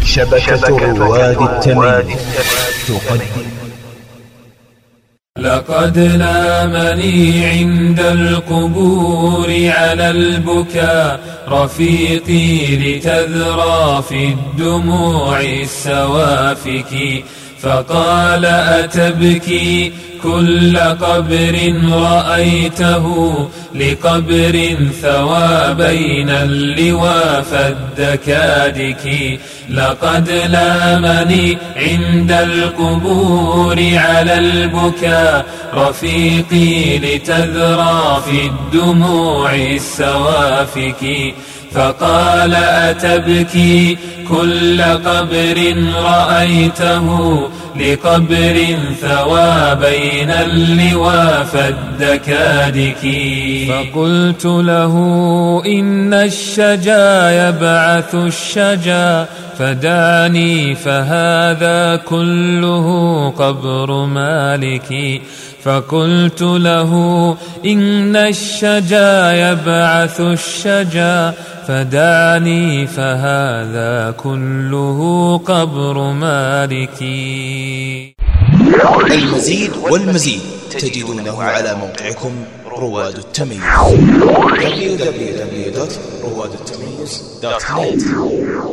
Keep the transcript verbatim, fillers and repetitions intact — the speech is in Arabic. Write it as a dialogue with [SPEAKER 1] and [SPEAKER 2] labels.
[SPEAKER 1] شبكة رواد التمييز تقدم.
[SPEAKER 2] لقد لامني عند القبور على البكاء رفيقي لتذرى في الدموع السوافك، فقال أتبكي كل قبر رأيته لقبر ثوى بين اللواء فالدكادك. لقد لامني عند القبور على البكاء رفيقي لتذرى في الدموع السوافك، فقال أتبكي كل قبر رأيته لقبر ثوى بين اللواء فالدكادك. فقلت له إن الشجا يبعث الشجا فدعني فهذا كله قبر مالك. فقلت له إن الشجا يبعث الشجا فدعني فهذا كله قبر مالك.
[SPEAKER 1] المزيد والمزيد تجدونه على موقعكم رواد التمييز دبليو دبليو دبليو دوت رواد التمييز دوت نت.